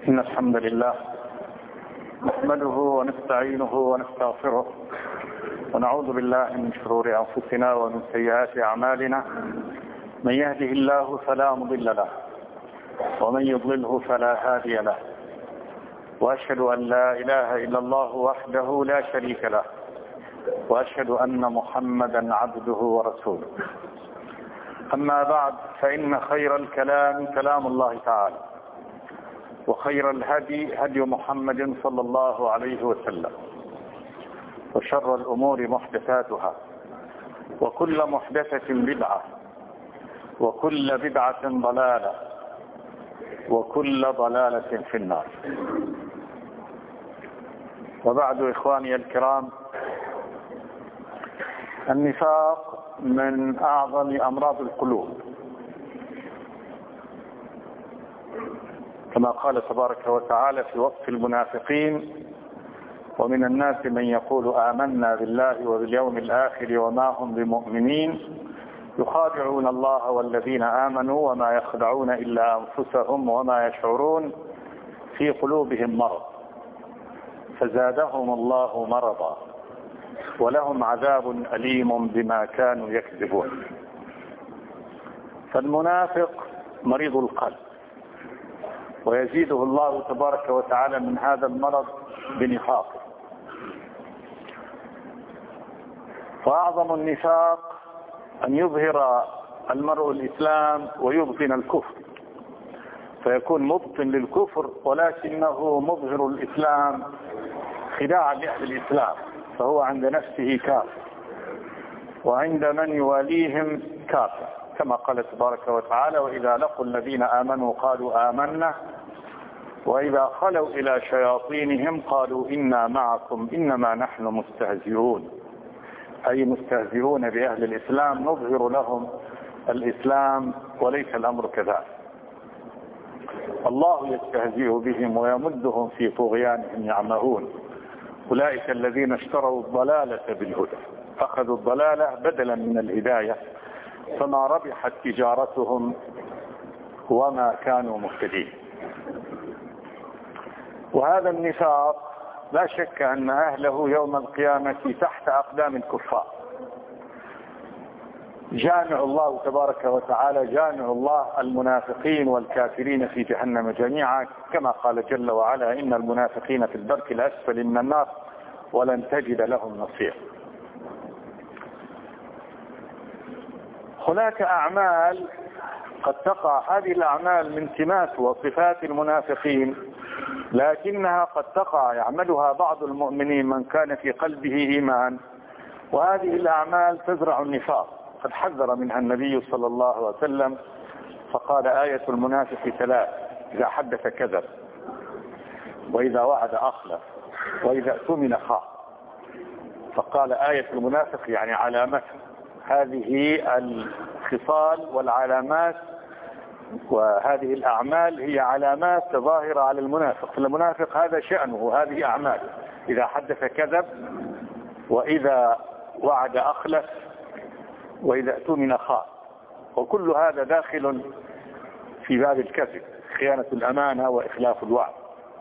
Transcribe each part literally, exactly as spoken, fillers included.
إن الحمد لله نحمده ونستعينه ونستغفره ونعوذ بالله من شرور أنفسنا ومن سيئات أعمالنا. من يهده الله فلا مضل له ومن يضلله فلا هادي له، وأشهد أن لا إله إلا الله وحده لا شريك له، وأشهد أن محمدا عبده ورسوله. أما بعد، فإن خير الكلام كلام الله تعالى، وخير الهدي هدي محمد صلى الله عليه وسلم، وشر الأمور محدثاتها، وكل محدثة بدعة، وكل بدعة ضلالة، وكل ضلالة في النار. وبعد، إخواني الكرام، النفاق من أعظم أمراض القلوب، كما قال تبارك وتعالى في وصف المنافقين: ومن الناس من يقول آمنا بالله وباليوم الآخر وما هم بمؤمنين يخادعون الله والذين آمنوا وما يخدعون إلا أنفسهم وما يشعرون في قلوبهم مرض فزادهم الله مرضا ولهم عذاب أليم بما كانوا يكذبون. فالمنافق مريض القلب، ويزيده الله تبارك وتعالى من هذا المرض بنفاقه. وأعظم النفاق أن يظهر المرء الإسلام ويبطن الكفر، فيكون مبطن للكفر ولكنه مظهر الإسلام خداعا لأهل الإسلام، فهو عند نفسه كافر وعند من يواليهم كافر، كما قال تبارك وتعالى: وإذا لقوا الذين آمنوا قالوا آمنا وإذا خلوا إلى شياطينهم قالوا إنا معكم إنما نحن مستهزئون، أي مستهزئون بأهل الإسلام، نظهر لهم الإسلام وليس الأمر كذلك. الله يستهزئ بهم ويمدهم في طغيانهم يعمهون. أولئك الذين اشتروا الضلالة بالهدى، أخذوا الضلالة بدلا من الهداية، فما ربحت تجارتهم وما كانوا مهتدين. وهذا النفاق لا شك أن أهله يوم القيامة تحت أقدام الكفار. جامع الله تبارك وتعالى جامع الله المنافقين والكافرين في جهنم جميعا، كما قال جل وعلا: إن المنافقين في الدرك الأسفل من النار ولن تجد لهم نصير. هناك أعمال قد تقع، هذه الأعمال من سمات وصفات المنافقين، لكنها قد تقع يعملها بعض المؤمنين من كان في قلبه إيمان، وهذه الأعمال تزرع النفاق. قد حذر منها النبي صلى الله عليه وسلم فقال: آية المنافق ثلاث: إذا حدث كذب، وإذا وعد أخلف، وإذا اؤتمن خان. فقال آية المنافق يعني علامته. هذه الخصال والعلامات وهذه الأعمال هي علامات ظاهرة على المنافق. فالمنافق هذا شأنه، هذه أعمال: إذا حدث كذب، وإذا وعد أخلف، وإذا اؤتمن خان. وكل هذا داخل في باب الكذب، خيانة الأمانة وإخلاف الوعد.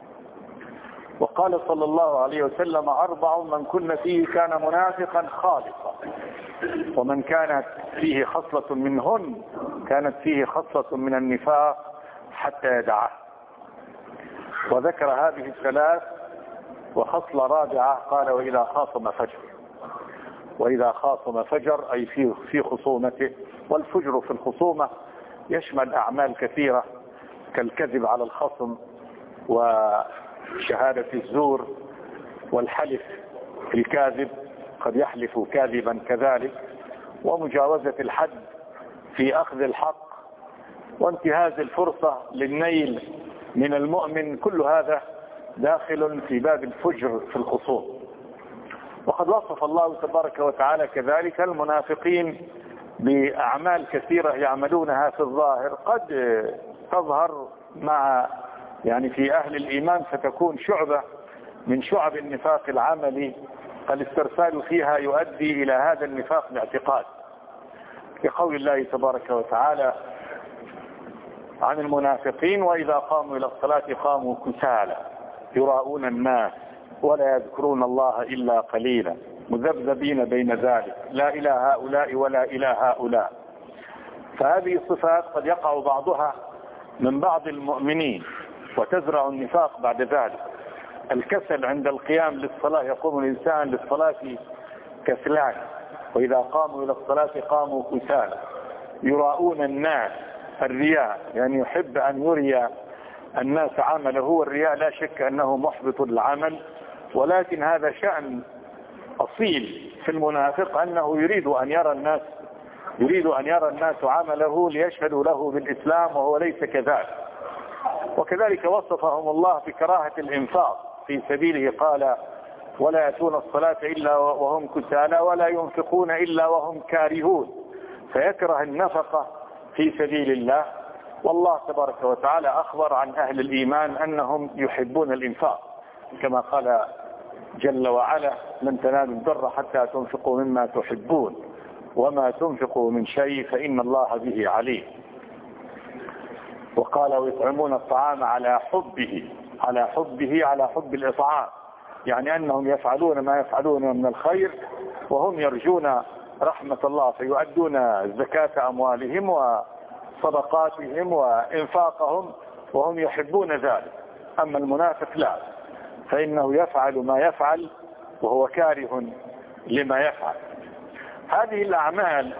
وقال صلى الله عليه وسلم: أربع من كن فيه كان منافقا خالصا، ومن كانت فيه خصلة منهن كانت فيه خصلة من النفاق حتى يدعه. وذكر هذه الثلاث وخصلة رابعة قال: وإذا خاصم فجر. وإذا خاصم فجر أي في في خصومته. والفجر في الخصومة يشمل أعمال كثيرة كالكذب على الخصم، وشهادة الزور، والحلف الكاذب، قد يحلف كاذبا كذلك، ومجاوزة الحد في أخذ الحق، وانتهاز الفرصة للنيل من المؤمن. كل هذا داخل في باب الفجر في الخصوم. وقد وصف الله تبارك وتعالى كذلك المنافقين بأعمال كثيرة يعملونها في الظاهر، قد تظهر مع يعني في أهل الإيمان فتكون شعبة من شعب النفاق العملي، فالاسترسال فيها يؤدي إلى هذا النفاق باعتقاد، كقول الله تبارك وتعالى: عن المنافقين: وإذا قاموا إلى الصلاة قاموا كسالى يراءون الناس ولا يذكرون الله إلا قليلا مذبذبين بين ذلك لا إلى هؤلاء ولا إلى هؤلاء. فهذه الصفات قد يقع بعضها من بعض المؤمنين وتزرع النفاق بعد ذلك. الكسل عند القيام للصلاة، يقوم الإنسان للصلاة كسلان، وإذا قاموا إلى الصلاة قاموا كسالى يراءون الناس. الرياء يعني يحب أن يري الناس عمله، والرياء لا شك أنه محبط العمل، ولكن هذا شأن أصيل في المنافق أنه يريد أن يرى الناس يريد أن يرى الناس عمله ليشهدوا له بالإسلام، وهو ليس كذلك. وكذلك وصفهم الله بكراهة الإنفاق في سبيله، قال: ولا يأتون الصلاة إلا وهم كسالى ولا ينفقون إلا وهم كارهون، فيكره النفقة في سبيل الله. والله تبارك وتعالى أخبر عن أهل الإيمان أنهم يحبون الإنفاق، كما قال جل وعلا: لن تنالوا البر حتى تنفقوا مما تحبون وما تنفقوا من شيء فإن الله به عليم. وقال: ويطعمون الطعام على حبه على حبه على حب الإطعام، يعني أنهم يفعلون ما يفعلون من الخير وهم يرجون رحمة الله، فيؤدون زكاة أموالهم وصدقاتهم وإنفاقهم وهم يحبون ذلك. أما المنافق لا، فإنه يفعل ما يفعل وهو كاره لما يفعل. هذه الأعمال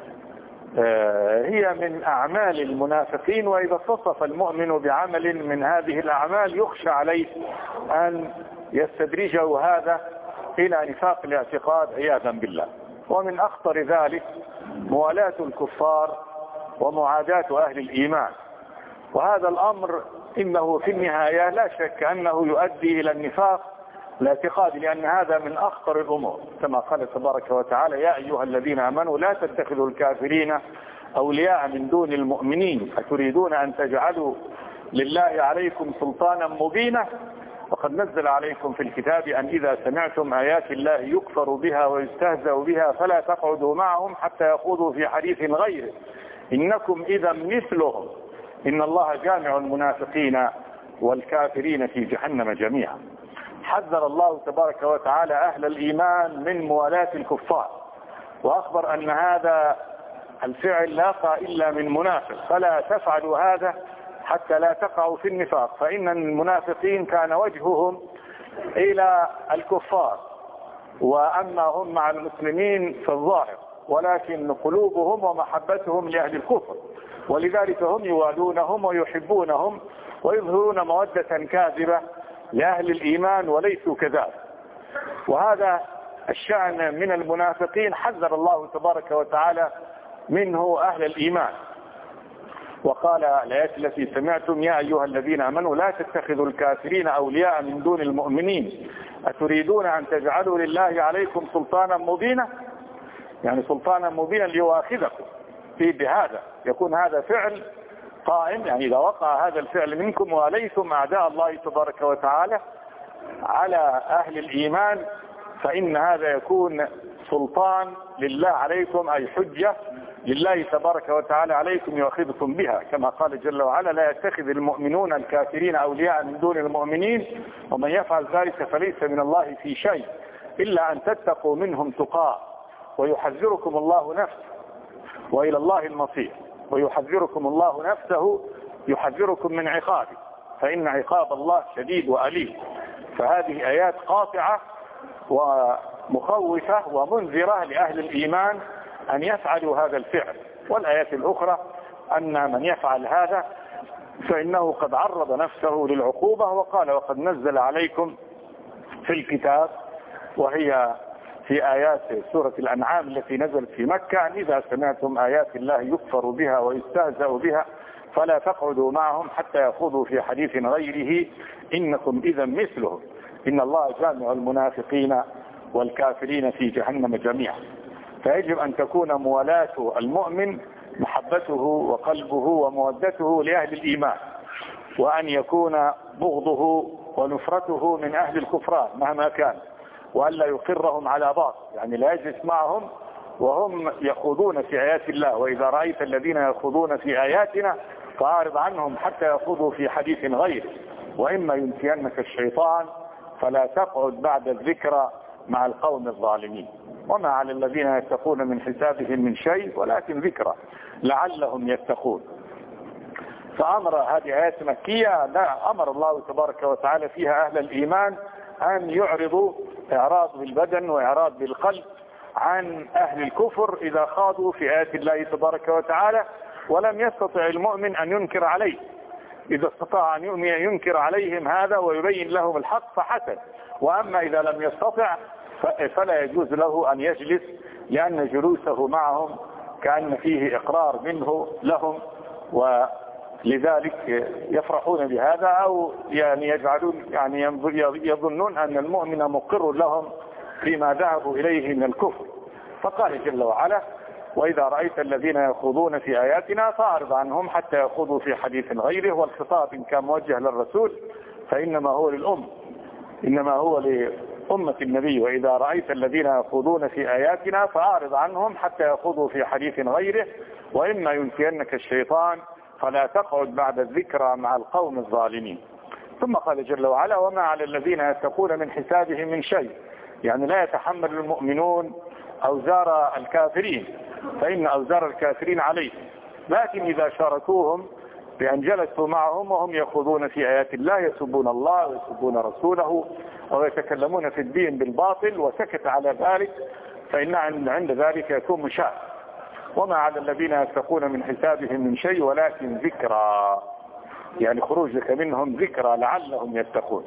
هي من أعمال المنافقين، وإذا اتصف المؤمن بعمل من هذه الأعمال يخشى عليه أن يستدرجه هذا إلى نفاق الاعتقاد عياذا بالله. ومن أخطر ذلك موالاة الكفار ومعاداة أهل الإيمان، وهذا الأمر إنه في النهاية لا شك أنه يؤدي إلى النفاق الاعتقادي، لأن هذا من أخطر الأمور، كما قال تبارك وتعالى: يا أيها الذين آمنوا لا تتخذوا الكافرين أولياء من دون المؤمنين أتريدون أن تجعلوا لله عليكم سلطانا مبينا وقد نزل عليكم في الكتاب أن إذا سمعتم آيات الله يكفر بها ويستهزأ بها فلا تقعدوا معهم حتى يخوضوا في حديث غيره إنكم إذا مثلهم إن الله جامع المنافقين والكافرين في جهنم جميعا. حذر الله تبارك وتعالى أهل الإيمان من موالاة الكفار، وأخبر أن هذا الفعل لا إلا من منافق، فلا تفعلوا هذا حتى لا تقعوا في النفاق، فإن المنافقين كان وجههم إلى الكفار، وأما هم مع المسلمين في الظاهر، ولكن قلوبهم ومحبتهم لأهل الكفر، ولذلك هم يوالونهم ويحبونهم ويظهرون مودة كاذبة لأهل الإيمان وليسوا كذلك. وهذا الشأن من المنافقين حذر الله تبارك وتعالى منه أهل الإيمان، وقال الآيات التي سمعتم: يا أيها الذين آمنوا لا تتخذوا الكافرين أولياء من دون المؤمنين أتريدون أن تجعلوا لله عليكم سلطانا مبينا، يعني سلطانا مبينا ليؤاخذكم في بهذا، يكون هذا فعل قائم، يعني إذا وقع هذا الفعل منكم وليتم أعداء الله تبارك وتعالى على أهل الإيمان، فإن هذا يكون سلطان لله عليكم، أي حجة لله تبارك وتعالى عليكم يؤاخذكم بها، كما قال جل وعلا: لا يتخذ المؤمنون الكافرين أولياء من دون المؤمنين ومن يفعل ذلك فليس من الله في شيء إلا أن تتقوا منهم تقاه ويحذركم الله نفسه وإلى الله المصير. ويحذركم الله نفسه، يحذركم من عقابه، فإن عقاب الله شديد وأليم. فهذه آيات قاطعة ومخوفة ومنذرة لأهل الإيمان أن يفعلوا هذا الفعل. والآيات الأخرى أن من يفعل هذا فإنه قد عرض نفسه للعقوبة، وقال: وقد نزل عليكم في الكتاب، وهي في آيات سورة الأنعام التي نزلت في مكة: أن إذا سمعتم آيات الله يكفر بها ويستهزأ بها فلا تقعدوا معهم حتى يخوضوا في حديث غيره إنكم إذا مثلهم إن الله جامع المنافقين والكافرين في جهنم جميعا. فيجب أن تكون موالاة المؤمن محبته وقلبه ومودته لأهل الإيمان، وأن يكون بغضه ونفرته من أهل الكفران مهما كان، وألا يقرهم على باطل، يعني لا يجلس معهم وهم يخوضون في آيات الله. وإذا رأيت الذين يخوضون في آياتنا فأعرض عنهم حتى يخوضوا في حديث غيره، وإما ينسينك الشيطان فلا تقعد بعد الذكرى مع القوم الظالمين. وما على الذين يتقون من حسابهم من شيء ولكن ذكرى لعلهم يتقون. فأمر هذه آيات مكية لا أمر الله تبارك وتعالى فيها أهل الإيمان أن يعرضوا إعراض بالبدن وإعراض بالقلب عن أهل الكفر إذا خاضوا في آيات الله تبارك وتعالى، ولم يستطع المؤمن أن ينكر عليه. إذا استطاع أن ينكر عليهم هذا ويبين لهم الحق فحسن، وأما إذا لم يستطع فلا يجوز له أن يجلس، لأن جلوسه معهم كأن فيه إقرار منه لهم، ولذلك يفرحون بهذا أو يعني يجعلون يعني يظنون أن المؤمن مقر لهم فيما ذهبوا إليه من الكفر. فقال جل وعلا: وإذا رأيت الذين يخوضون في آياتنا فأعرض عنهم حتى يخوضوا في حديث غيره. والخطاب إن كان موجه للرسول فإنما هو للأم، إنما هو لأمة النبي. وإذا رأيت الذين يخوضون في آياتنا فأعرض عنهم حتى يخوضوا في حديث غيره، وإما ينسينك الشيطان فلا تقعد بعد الذكرى مع القوم الظالمين. ثم قال جل وعلا: وما على الذين يتقون من حسابهم من شيء، يعني لا يتحمل المؤمنون أوزار الكافرين، فإن أوزار الكافرين عليهم، لكن إذا شاركوهم بأن جلسوا معهم وهم يخوضون في آيات الله يسبون الله ويسبون رسوله ويتكلمون في الدين بالباطل وسكت على ذلك، فإن عند ذلك يكون مشاء. وما على الذين يتقون من حسابهم من شيء ولكن ذكرى، يعني خروجك منهم ذكرى لعلهم يتقون.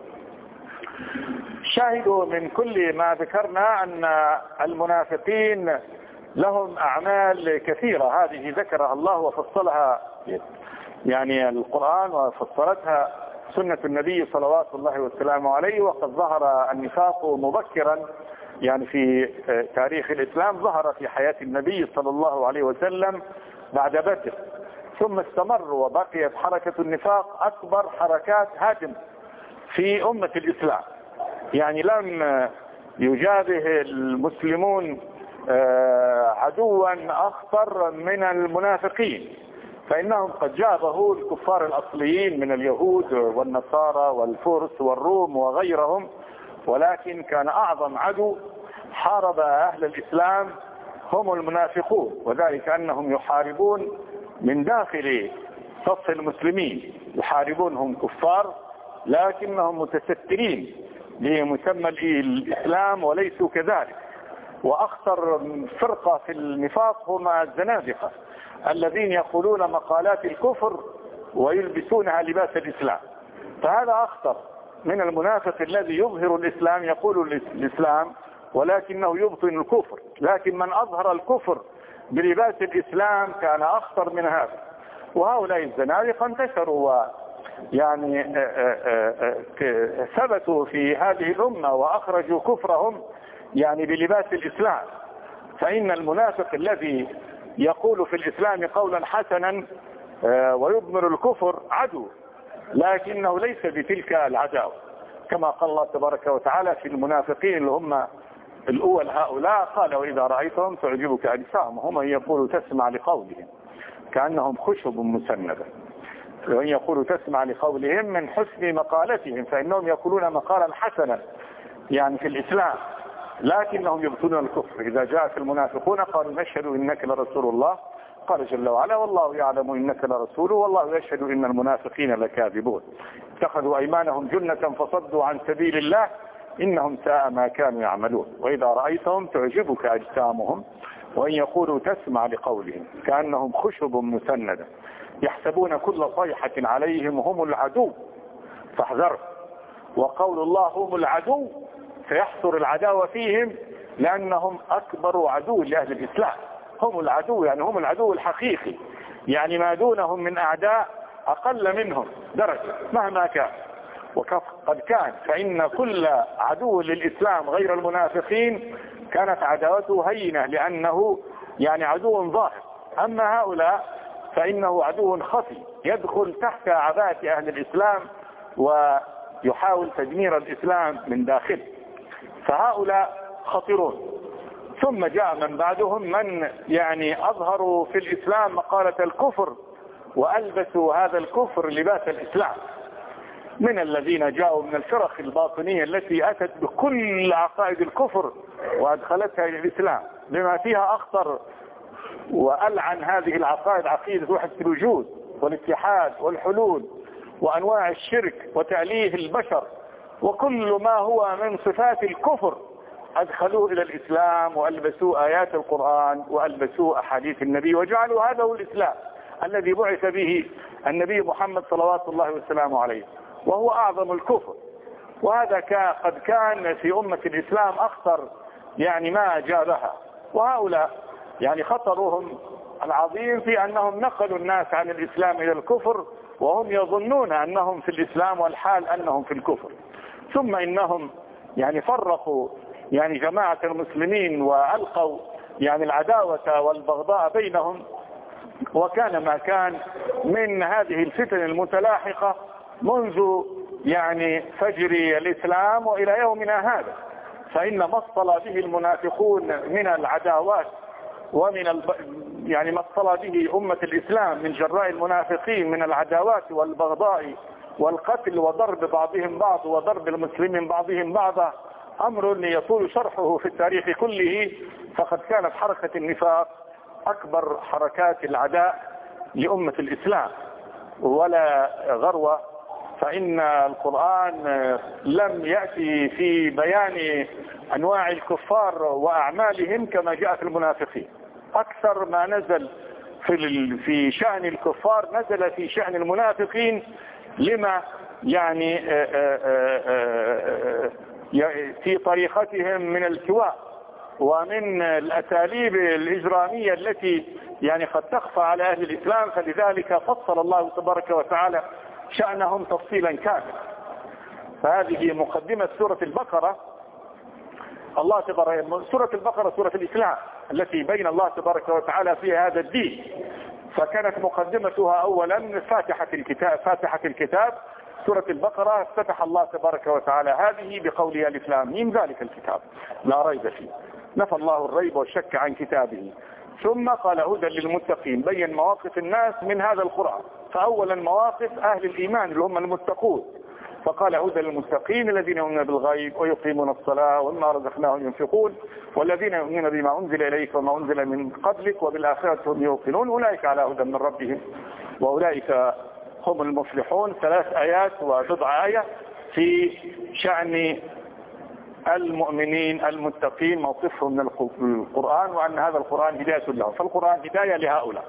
شاهدوا من كل ما ذكرنا أن المنافقين لهم أعمال كثيرة، هذه ذكرها الله وفصلها يعني القرآن وفصلتها سنة النبي صلوات الله والسلام عليه. وقد ظهر النفاق مبكرا يعني في تاريخ الإسلام، ظهر في حياة النبي صلى الله عليه وسلم بعد بدر، ثم استمر وبقيت حركة النفاق أكبر حركات هاجم في أمة الإسلام. يعني لم يجابه المسلمون عدوا أخطر من المنافقين، فإنهم قد جابهوا الكفار الأصليين من اليهود والنصارى والفرس والروم وغيرهم، ولكن كان أعظم عدو حارب أهل الإسلام هم المنافقون، وذلك أنهم يحاربون من داخل صف المسلمين، يحاربونهم كفار لكنهم متسترين بمسمى الإسلام وليسوا كذلك. وأخطر فرقة في النفاق هم الزنادقة الذين يقولون مقالات الكفر ويلبسونها لباس الإسلام، فهذا أخطر من المنافق الذي يظهر الإسلام يقول الإسلام ولكنه يبطن الكفر. لكن من أظهر الكفر بلباس الإسلام كان أخطر من هذا. وهؤلاء الزنادقة انتشروا يعني ثبتوا في هذه الأمة وأخرجوا كفرهم يعني بلباس الإسلام. فإن المنافق الذي يقول في الإسلام قولا حسنا ويضمر الكفر عدو، لكنه ليس بتلك العداوة، كما قال الله تبارك وتعالى في المنافقين اللي هم الأول هؤلاء، قال: وإذا رأيتهم تعجبك أجسامهم هم يقولوا تسمع لقولهم كأنهم خشب مسندة. وإن يقولوا تسمع لقولهم من حسن مقالتهم، فإنهم يقولون مقالا حسنا يعني في الإسلام لكنهم يبطنون الكفر. إذا جاءك المنافقون قالوا نشهد إنك لرسول الله، قال جل وعلا: والله يعلم إنك لرسوله والله يشهد إن المنافقين لكاذبون. اتخذوا أيمانهم جنة فصدوا عن سبيل الله إنهم ساء ما كانوا يعملون. وإذا رأيتهم تعجبك أجسامهم وإن يقولوا تسمع لقولهم كأنهم خشب مسندة يحسبون كل صيحة عليهم هم العدو فاحذروا. وقول الله هم العدو سيحصر العداوة فيهم لأنهم أكبر عدو لأهل الإسلام. هم العدو يعني هم العدو الحقيقي، يعني ما دونهم من أعداء أقل منهم درجة مهما كان. وقد كان فإن كل عدو للإسلام غير المنافقين كانت عداوته هينة لأنه يعني عدو ظاهر. أما هؤلاء فإنه عدو خفي يدخل تحت عباءة أهل الإسلام ويحاول تدمير الإسلام من داخل، فهؤلاء خطرون. ثم جاء من بعدهم من يعني أظهروا في الإسلام مقالة الكفر وألبسوا هذا الكفر لباس الإسلام، من الذين جاءوا من الفرق الباطنية التي أتت بكل عقائد الكفر وأدخلتها إلى الإسلام بما فيها أخطر وألعن هذه العقائد عقيدة وحدة الوجود والاتحاد والحلول وأنواع الشرك وتأليه البشر وكل ما هو من صفات الكفر أدخلوه إلى الإسلام وألبسوا آيات القرآن وألبسوا أحاديث النبي وجعلوا هذا هو الإسلام الذي بعث به النبي محمد صلوات الله وسلامه عليه، وهو أعظم الكفر. وهذا قد كان في أمة الإسلام أخطر يعني ما أجابها. وهؤلاء يعني خطرهم العظيم في أنهم نقلوا الناس عن الإسلام إلى الكفر وهم يظنون أنهم في الإسلام والحال أنهم في الكفر. ثم إنهم يعني فرقوا يعني جماعة المسلمين وألقوا يعني العداوة والبغضاء بينهم، وكان ما كان من هذه الفتن المتلاحقة منذ يعني فجر الإسلام وإلى يومنا هذا. فإن ما اصطلى به المنافقون من العداوات ومن الب... يعني ما اصطلى به أمة الإسلام من جراء المنافقين من العداوات والبغضاء والقتل وضرب بعضهم بعض وضرب المسلمين بعضهم بعضا أمر يطول شرحه في التاريخ كله. فقد كانت حركة النفاق أكبر حركات العداء لأمة الإسلام ولا غروة. فإن القرآن لم يأتي في بيان أنواع الكفار وأعمالهم كما جاء في المنافقين. أكثر ما نزل في في شأن الكفار نزل في شأن المنافقين لما يعني في طريقتهم من الكواء ومن الأساليب الإجرامية التي يعني قد تخفى على أهل الإسلام. فلذلك فصل الله تبارك وتعالى شأنهم تفصيلا كاملا. فهذه مقدمة سورة البقرة. الله تبارك سورة البقرة سورة الإسلام التي بين الله تبارك وتعالى فيها هذا الدين. فكانت مقدمتها أولا فاتحة الكتاب فاتحة الكتاب سورة البقرة افتتح الله تبارك وتعالى هذه بقوله ألف لام ميم ذلك الكتاب لا ريب فيه، نفى الله الريب والشك عن كتابه. ثم قال هدى للمتقين، بين مواقف الناس من هذا القرآن. فأولا مواقف أهل الإيمان اللي هم المتقون، فقال هدى للمتقين الذين يؤمنون بالغيب ويقيمون الصلاة ومما رزقناهم ينفقون والذين يؤمنون بما أنزل إليك وما أنزل من قبلك وبالآخرة هم يوقنون أولئك على هدى من ربهم وأولئك هم المفلحون. ثلاث آيات وبضع آية في شأن المؤمنين المتقين، موقفهم من القرآن وأن هذا القرآن هداية لهم. فالقرآن هداية لهؤلاء.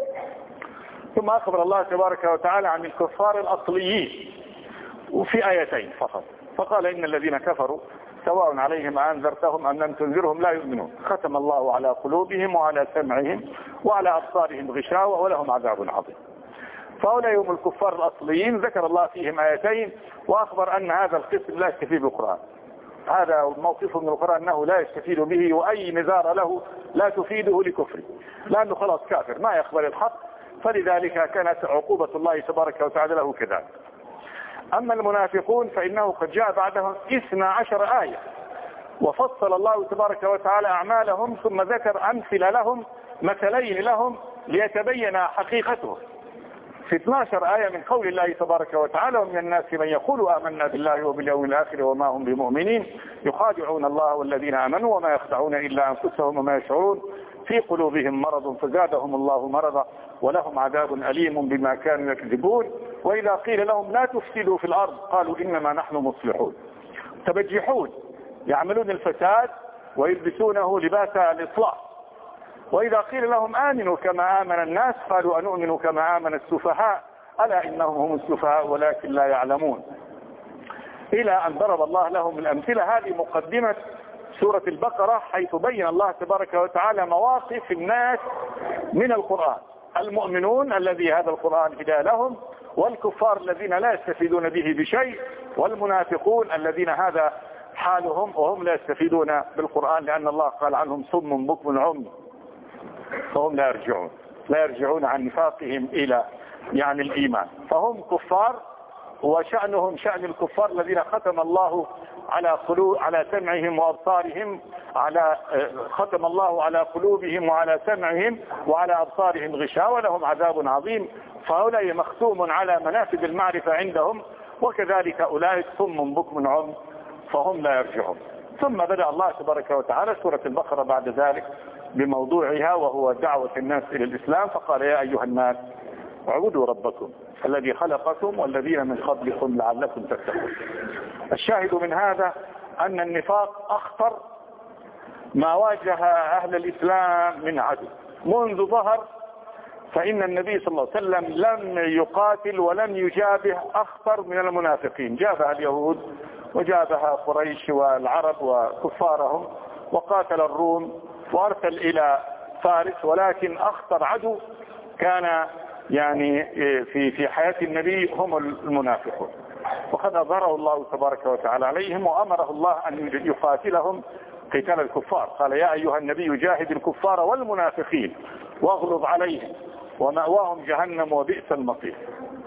ثم أخبر الله تبارك وتعالى عن الكفار الأصليين وفي آيتين فقط، فقال إن الذين كفروا سواء عليهم أنذرتهم أم لم تنذرهم لا يؤمنون، ختم الله على قلوبهم وعلى سمعهم وعلى أبصارهم غشاوة ولهم عذاب عظيم. فهؤلاء هم الكفار الأصليين ذكر الله فيهم آيتين وأخبر أن هذا القسم لا يستفيد بالقرآن. هذا موقف من القرآن أنه لا يستفيد به وأي نذار له لا تفيده لكفره، لأنه خلاص كافر ما يقبل الحق. فلذلك كانت عقوبة الله تبارك وتعالى له كذلك. أما المنافقون فإنه قد جاء بعدهم اثنا عشر آية وفصل الله تبارك وتعالى أعمالهم ثم ذكر أمثلة لهم مثلين لهم ليتبين حقيقتهم في اثنتا عشرة آية من قول الله تبارك وتعالى ومن الناس من يقول آمنا بالله وباليوم الآخر وما هم بمؤمنين يخادعون الله والذين آمنوا وما يخدعون إلا أنفسهم وما يشعرون في قلوبهم مرض فزادهم الله مرضا ولهم عذاب أليم بما كانوا يكذبون وإذا قيل لهم لا تفسدوا في الأرض قالوا إنما نحن مصلحون. تبجحون يعملون الفساد ويلبسونه لباس الإصلاح. وإذا قيل لهم آمنوا كما آمن الناس قالوا أنؤمن كما آمن السفهاء ألا إنهم هم السفهاء ولكن لا يعلمون. إلى أن ضرب الله لهم الأمثلة. هذه مقدمة سورة البقرة حيث بين الله تبارك وتعالى مواقف الناس من القرآن، المؤمنون الذي هذا القرآن هدى لهم، والكفار الذين لا يستفيدون به بشيء، والمنافقون الذين هذا حالهم وهم لا يستفيدون بالقرآن لأن الله قال عنهم صم بكم عمي فهم لا يرجعون لا يرجعون عن نفاقهم إلى يعني الإيمان. فهم كفار وشأنهم شأن الكفار الذين ختم الله على قلوب على سمعهم وأبصارهم على ختم الله على قلوبهم وعلى سمعهم وعلى أبصارهم غشاوة لهم عذاب عظيم. فهؤلاء مختوم على منافذ المعرفة عندهم، وكذلك أولئك صم بكم عم فهم لا يرجعون. ثم بدأ الله تبارك وتعالى سورة البقرة بعد ذلك بموضوعها وهو دعوة الناس إلى الإسلام، فقال يا أيها الناس اعبدوا ربكم الذي خلقكم والذين من قبلكم لعلكم تتقون. الشاهد من هذا أن النفاق أخطر ما واجه أهل الإسلام من عدو منذ ظهر، فإن النبي صلى الله عليه وسلم لم يقاتل ولم يجابه أخطر من المنافقين. جابها اليهود وجابها قريش والعرب وكفارهم، وقاتل الروم وأرسل إلى فارس، ولكن أخطر عدو كان يعني في في حياة النبي هم المنافقون، وقد أظهره الله تبارك وتعالى عليهم وأمره الله أن يقاتلهم قتال الكفار. قال يا أيها النبي جاهد الكفار والمنافقين واغلظ عليهم ومأواهم جهنم وبئس المصير.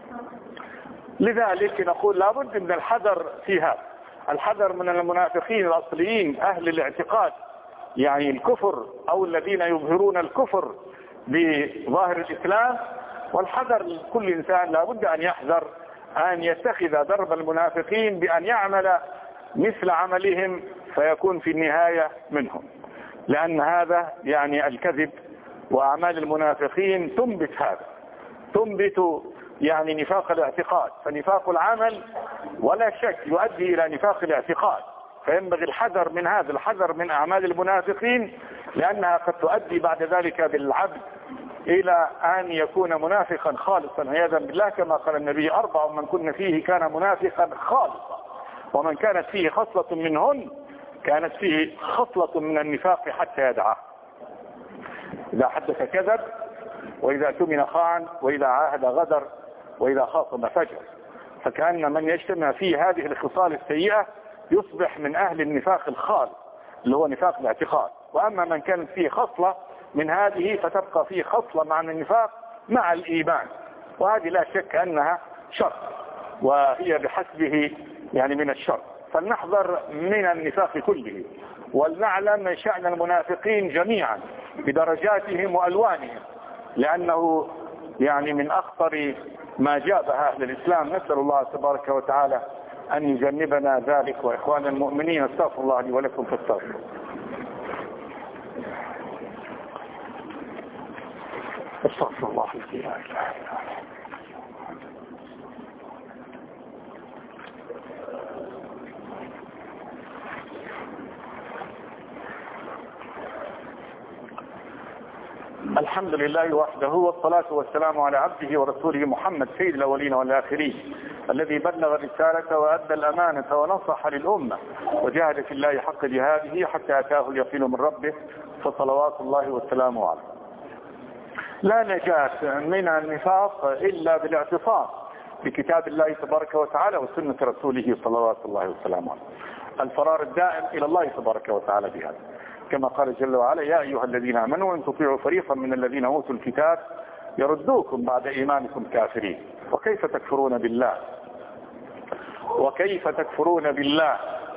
لذلك نقول لابد من الحذر في هذا، الحذر من المنافقين الأصليين أهل الاعتقاد يعني الكفر أو الذين يظهرون الكفر بظاهر الإسلام، والحذر لكل إنسان لابد أن يحذر أن يتخذ درب المنافقين بأن يعمل مثل عملهم فيكون في النهاية منهم، لأن هذا يعني الكذب وأعمال المنافقين تنبت هذا، تنبت يعني نفاق الاعتقاد. فنفاق العمل ولا شك يؤدي إلى نفاق الاعتقاد، فينبغي الحذر من هذا، الحذر من أعمال المنافقين، لأنها قد تؤدي بعد ذلك بالعبد إلى أن يكون منافقا خالصا عياذا بالله، كما قال النبي أربع من كن فيه كان منافقا خالصا، ومن كانت فيه خصلة منهن كانت فيه خصلة من النفاق حتى يدعاه. إذا حدث كذب، وإذا اؤتمن خان، وإذا عاهد غدر، وإذا خاصم فجر. فكأن من يجتمع فيه هذه الخصال السيئة يصبح من أهل النفاق الخالص اللي هو نفاق الاعتقاد. وأما من كانت فيه خصلة من هذه فتبقى فيه خصلة مع النفاق مع الإيمان، وهذه لا شك أنها شر، وهي بحسبه يعني من الشر. فلنحذر من النفاق كله، ولنعلم شأن المنافقين جميعا بدرجاتهم وألوانهم، لأنه يعني من أخطر ما جابها أهل الإسلام. نسأل الله تبارك وتعالى أن يجنبنا ذلك. وإخوان المؤمنين استغفر الله لي ولكم فاستغفروا. استغفر الله الذي لا إله إلا هو. الحمد لله وحده، والصلاة والسلام على عبده ورسوله محمد سيد الأولين والآخرين، الذي بلغ الرسالة وأدى الأمانة ونصح للأمة وجاهد في الله حق جهاده حتى أتاه اليقين من ربه، فصلوات الله والسلام عليه. لا نجاة من النفاق إلا بالاعتصام بكتاب الله تبارك وتعالى وسنة رسوله صلوات الله والسلام عليه. الفرار الدائم إلى الله تبارك وتعالى بهذا، كما قال جل وعلا يا أيها الذين آمنوا إن تطيعوا فريقا من الذين أوتوا الكتاب يردوكم بعد إيمانكم كافرين وكيف تكفرون بالله وكيف تكفرون بالله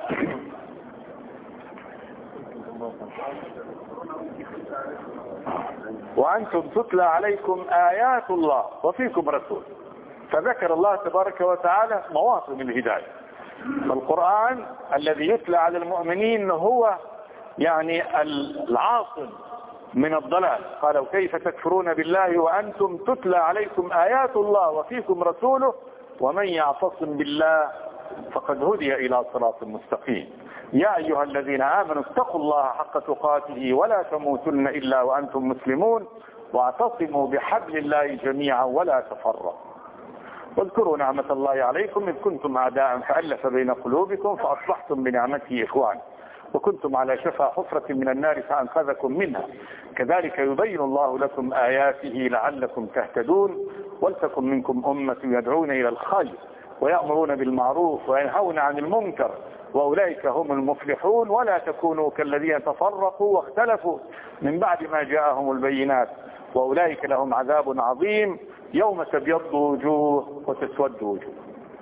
وأنتم تتلى عليكم آيات الله وفيكم رسول. فذكر الله تبارك وتعالى مواطن الهداية. فالقرآن الذي يتلى على المؤمنين هو يعني العاصم من الضلال. قال وكيف تكفرون بالله وأنتم تتلى عليكم آيات الله وفيكم رسوله ومن يعتصم بالله فقد هدي إلى صراط مستقيم. يا أيها الذين آمنوا اتقوا الله حق تقاته ولا تموتن إلا وأنتم مسلمون واعتصموا بحبل الله جميعا ولا تفرقوا. واذكروا نعمة الله عليكم إذ كنتم أعداء فألف بين قلوبكم فأصبحتم بنعمته إخوان وكنتم على شفا حفرة من النار فأنقذكم منها كذلك يبين الله لكم آياته لعلكم تهتدون ولتكن منكم أمة يدعون إلى الخير ويأمرون بالمعروف وينهون عن المنكر وأولئك هم المفلحون ولا تكونوا كالذين تفرقوا واختلفوا من بعد ما جاءهم البينات وأولئك لهم عذاب عظيم يوم تبيض وجوه وتسود وجوه.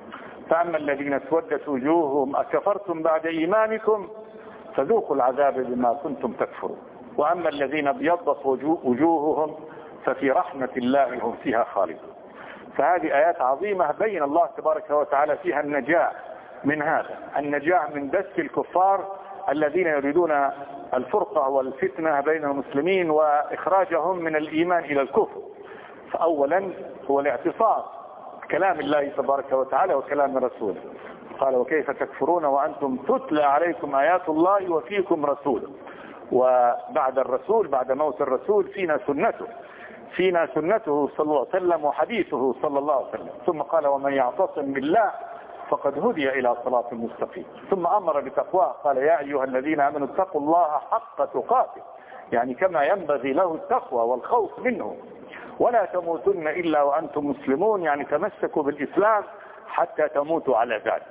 فأما الذين اسودت وجوههم أكفرتم بعد إيمانكم فذوقوا العذاب بما كنتم تكفرون وأما الذين ابيضت وجوههم ففي رحمة الله هم فيها خالدون. فهذه آيات عظيمة بين الله تبارك وتعالى فيها النجاة من هذا، النجاة من دس الكفار الذين يريدون الفرقة والفتنة بين المسلمين وإخراجهم من الإيمان إلى الكفر. فأولا هو الاعتصام كلام الله تبارك وتعالى وكلام رسوله. قال وكيف تكفرون وأنتم تتلى عليكم آيات الله وفيكم رسوله. وبعد الرسول بعد موت الرسول فينا سنته فينا سنته صلى الله عليه وسلم وحديثه صلى الله عليه وسلم. ثم قال ومن يعتصم بالله فقد هدي إلى صراط مستقيم. ثم أمر بتقواه قال يا أيها الذين آمنوا اتقوا الله حق تقاته، يعني كما ينبغي له التقوى والخوف منه، ولا تموتن إلا وأنتم مسلمون، يعني تمسكوا بالإسلام حتى تموتوا على ذلك.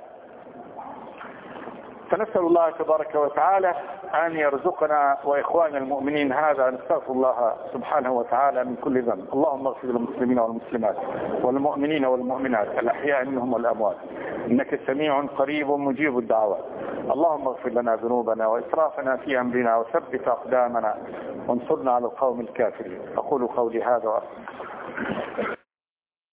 فنسأل الله تبارك وتعالى أن يرزقنا وإخوان المؤمنين هذا. نستغفر الله سبحانه وتعالى من كل ذنب. اللهم اغفر للمسلمين والمسلمات والمؤمنين والمؤمنات الأحياء منهم والأموات إنك سميع قريب مجيب الدعوات. اللهم اغفر لنا ذنوبنا وإسرافنا في أمرنا وثبت أقدامنا وانصرنا على القوم الكافرين. أقول قولي هذا وأستغفر